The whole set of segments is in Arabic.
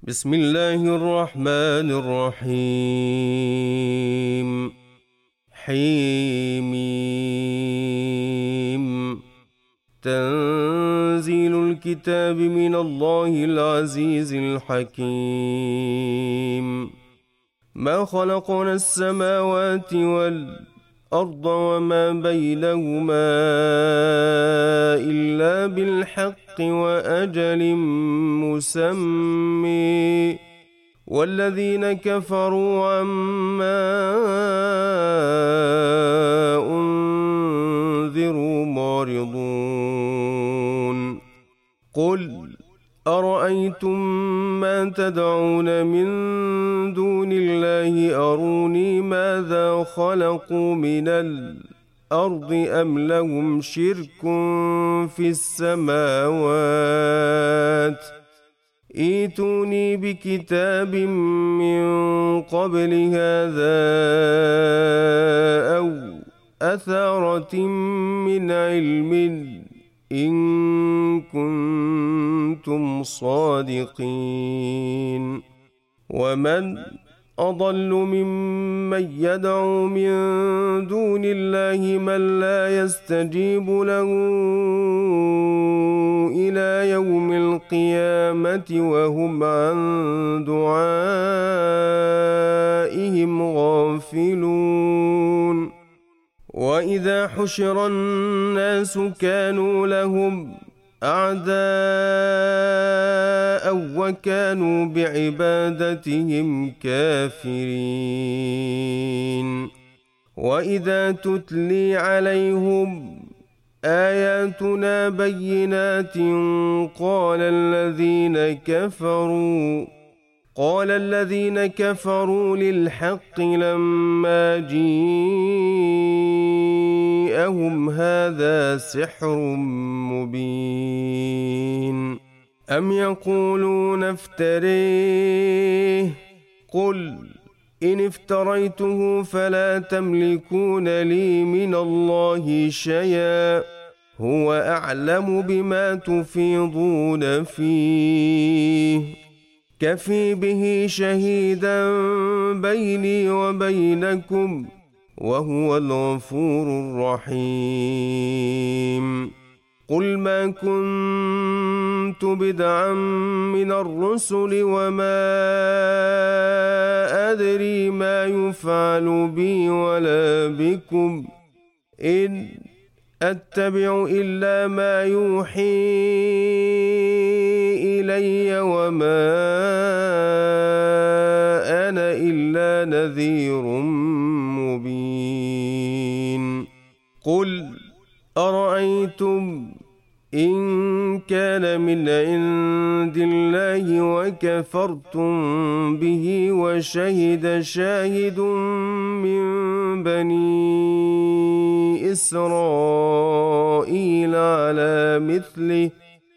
بسم الله الرحمن الرحيم. حميم. تنزيل الكتاب من الله العزيز الحكيم. ما خلقنا السماوات والأرض وما بينهما إلا بالحق وأجل مسمى، والذين كفروا عما أنذروا معرضون. قل أرأيتم ما تدعون من دون الله أروني ماذا خلقوا من الأرض أم لهم شرك في السماوات؟ ائتوني بكتاب من قبل هذا أو أثارة من علم إن كنتم صادقين. ومن أضل ممن يدعو من دون الله من لا يستجيب له إلى يوم القيامة وهم عن دعائهم غافلون. وإذا حشر الناس كانوا لهم أعداء وكانوا بعبادتهم كافرين. وإذا تتلي عليهم آياتنا بينات قال الذين كفروا للحق لما جيءهم هذا سحر مبين. أم يقولون افتريه؟ قل إن افتريته فلا تملكون لي من الله شيئا، هو أعلم بما تفيضون فيه، كفي به شهيدا بيني وبينكم وهو الغفور الرحيم. قل ما كنت بدعا من الرسل وما أدري ما يفعل بي ولا بكم، إن أتبع إلا ما يوحي إلي وما أنا إلا نذير مبين. قل أرأيتم إن كان من عند الله وكفرتم به وشهد شاهد من بني إسرائيل على مثله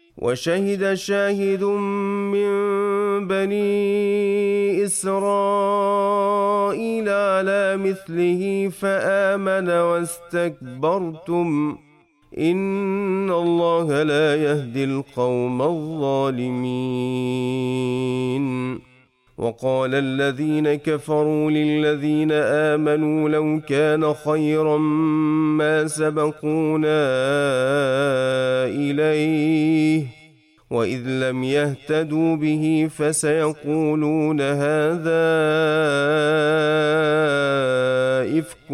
فآمن واستكبرتم إن الله لا يهدي القوم الظالمين. وقال الذين كفروا للذين آمنوا لو كان خيرا ما سبقونا إليه، وإذ لم يهتدوا به فسيقولون هذا إفك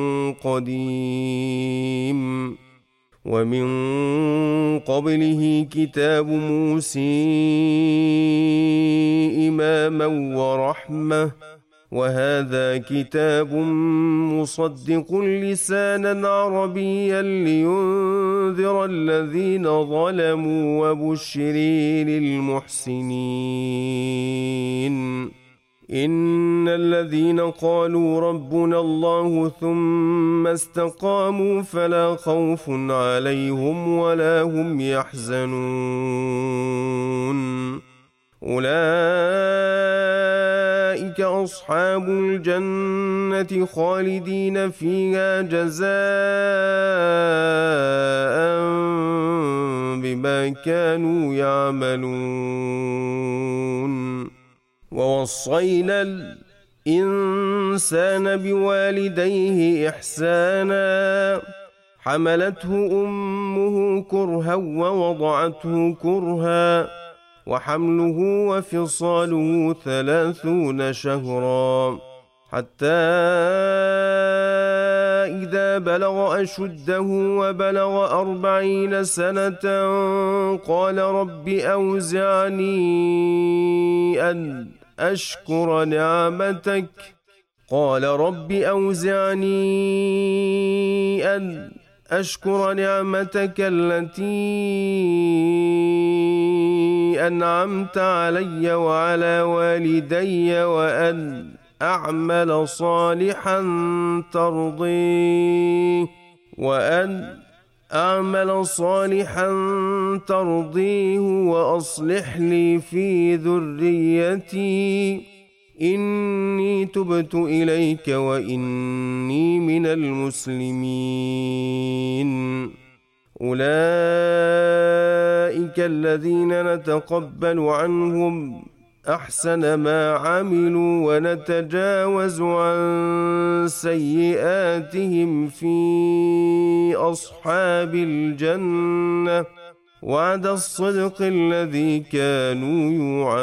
قديم. ومن قبله كتاب موسى إماما ورحمة، وهذا كتاب مصدق لسانا عربيا لينذر الذين ظلموا وبشر للمحسنين. إن الذين قالوا ربنا الله ثم استقاموا فلا خوف عليهم ولا هم يحزنون. أولئك أصحاب الجنة خالدين فيها جزاء بما كانوا يعملون. ووصينا الإنسان بوالديه إحسانا حملته أمه كرها ووضعته كرها وحمله وفصاله 30 شهرا حتى إذا بلغ أشده وبلغ 40 سنة قال رب أوزعني أن أشكر نعمتك التي أنعمت علي وعلى والدي وأن أعمل صالحا ترضيه وأصلح لي في ذريتي إني تبت إليك وإني من المسلمين. أولئك الذين نتقبل عنهم أحسن ما عملوا ونتجاوز عن سيئاتهم في أصحاب الجنة وعد الصدق الذي كانوا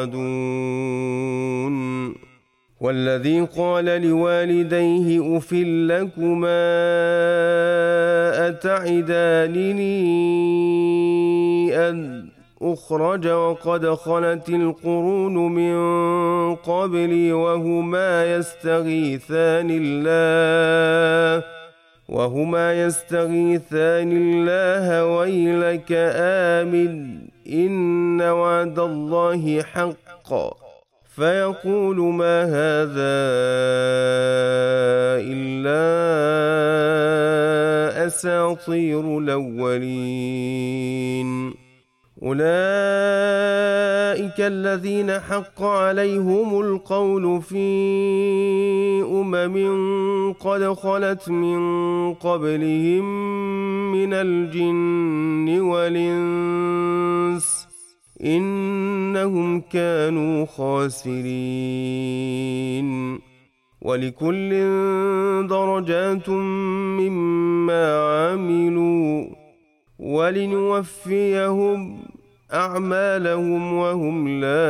يوعدون. والذي قال لوالديه أف لكما أتعدانني أن أخرج وقد خلت القرون من قبلي وهما يستغيثان الله ويلك آمن إن وعد الله حق فيقول ما هذا إلا أساطير الأولين. أولئك الذين حق عليهم القول في قد خلت من قبلهم من الجن والإنس إنهم كانوا خاسرين. ولكل درجات مما عملوا ولنوفيهم أعمالهم وهم لا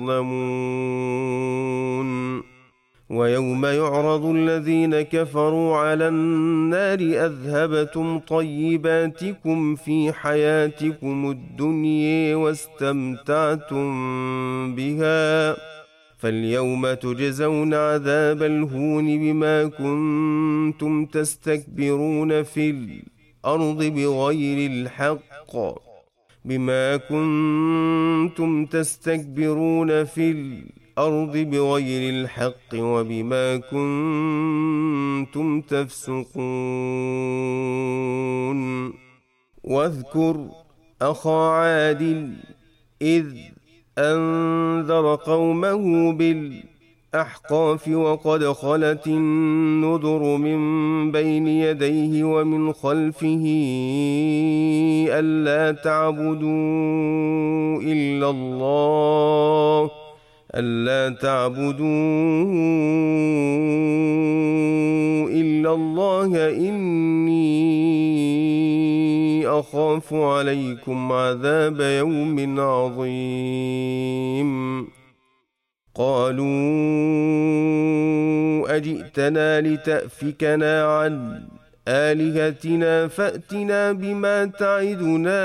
يظلمون. ويوم يعرض الذين كفروا على النار أذهبتم طيباتكم في حياتكم الدنيا واستمتعتم بها فاليوم تجزون عذاب الهون بما كنتم تستكبرون في الأرض بغير الحق وبما كنتم تفسقون. واذكر أخا عاد إذ أنذر قومه بالأحقاف وقد خلت النذر من بين يديه ومن خلفه ألا تعبدوا إلا الله إني أخاف عليكم عذاب يوم عظيم. قالوا أجئتنا لتأفكنا عن آلهتنا فأتنا بما تعدنا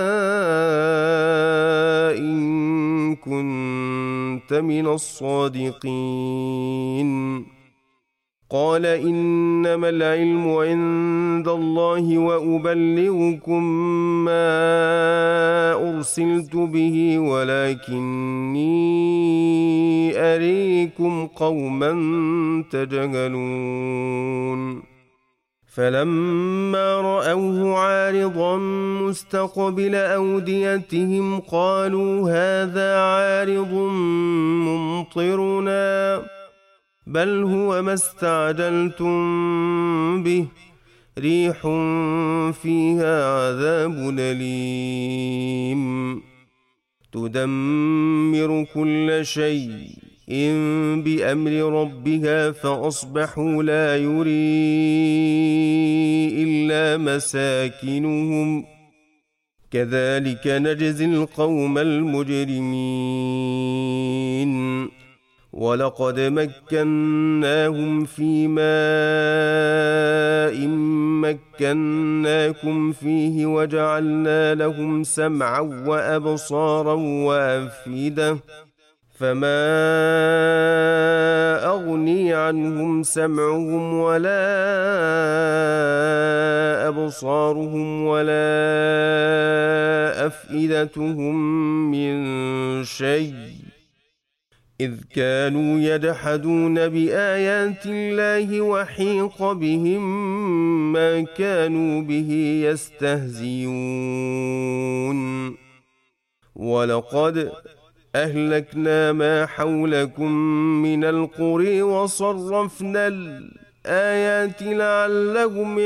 إن كنت من الصادقين. قال إنما العلم عند الله وأبلغكم ما أرسلت به ولكني أريكم قوما تجهلون. فلما رأوه عارضا مستقبل أوديتهم قالوا هذا عارض ممطرنا بل هو ما استعجلتم به ريح فيها عذاب أليم تدمر كل شيء بأمر ربها فأصبحوا لا يري إلا مساكنهم كذلك نجزي القوم المجرمين ولقد مكناهم في ماء مكناكم فيه وجعلنا لهم سمعا وأبصارا وأفئدة فما أغني عنهم سمعهم ولا أبصارهم ولا أفئدتهم من شيء إذ كانوا يجحدون بآيات الله وحيق بهم ما كانوا به يستهزئون ولقد أهلكنا ما حولكم من القرى وصرفنا الآيات لعلهم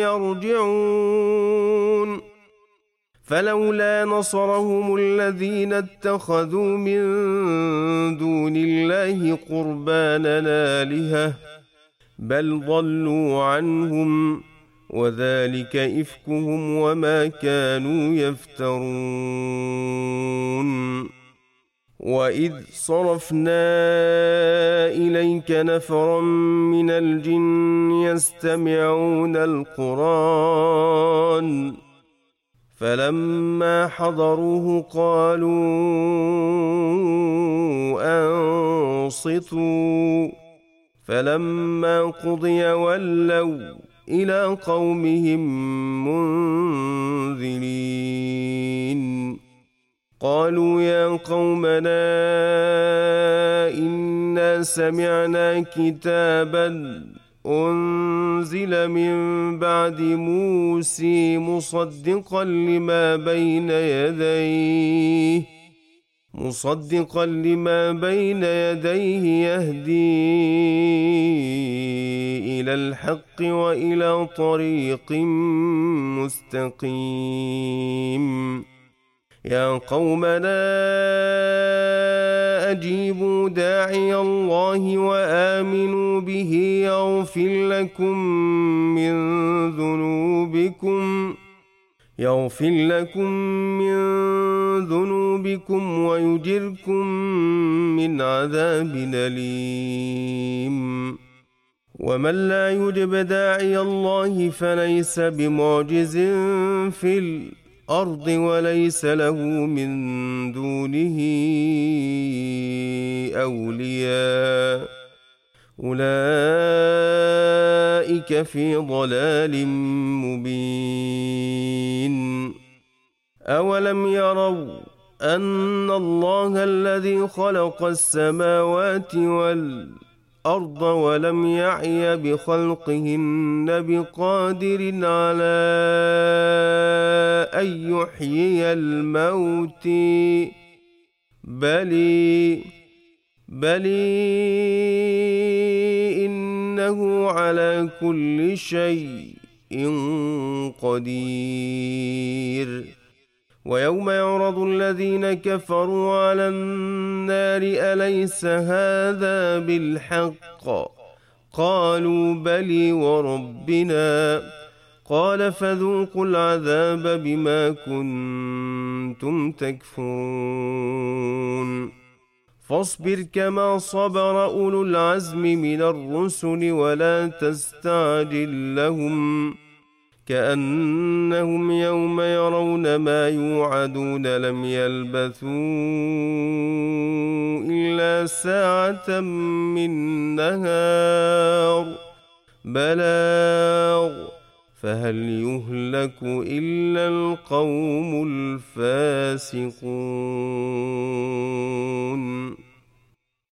يرجعون فلولا نصرهم الذين اتخذوا من دون الله قربانا آلهة بل ضلوا عنهم وذلك إفكهم وما كانوا يفترون وإذ صرفنا إليك نفرا من الجن يستمعون القرآن فلما حضروه قالوا أنصتوا فلما قضي ولوا إلى قومهم منذرين قالوا يا قومنا إنا سمعنا كتابا أنزل من بعد موسى مصدقا لما بين يديه يهدي إلى الحق وإلى طريق مستقيم يا قومنا أجيبوا داعي الله وآمنوا به يغفر لكم من ذنوبكم ويجركم من عذاب أليم ومن لا يجب داعي الله فليس بمعجز في الأرض وليس له من دونه أولياء أولئك في ضلال مبين أولم يروا أن الله الذي خلق السماوات والأرض ولم يعي بخلقهن بقادر على أن يحيي الموت بل إنه على كل شيء قدير ويوم يعرض الذين كفروا على النار أليس هذا بالحق قالوا بلى وربنا قال فذوقوا العذاب بما كنتم تكفرون فاصبر كما صبر أولو العزم من الرسل ولا تستعجل لهم كأنهم يوم يرون ما يوعدون لم يلبثوا إلا ساعة من نهار بلاغ فهل يهلك إلا القوم الفاسقون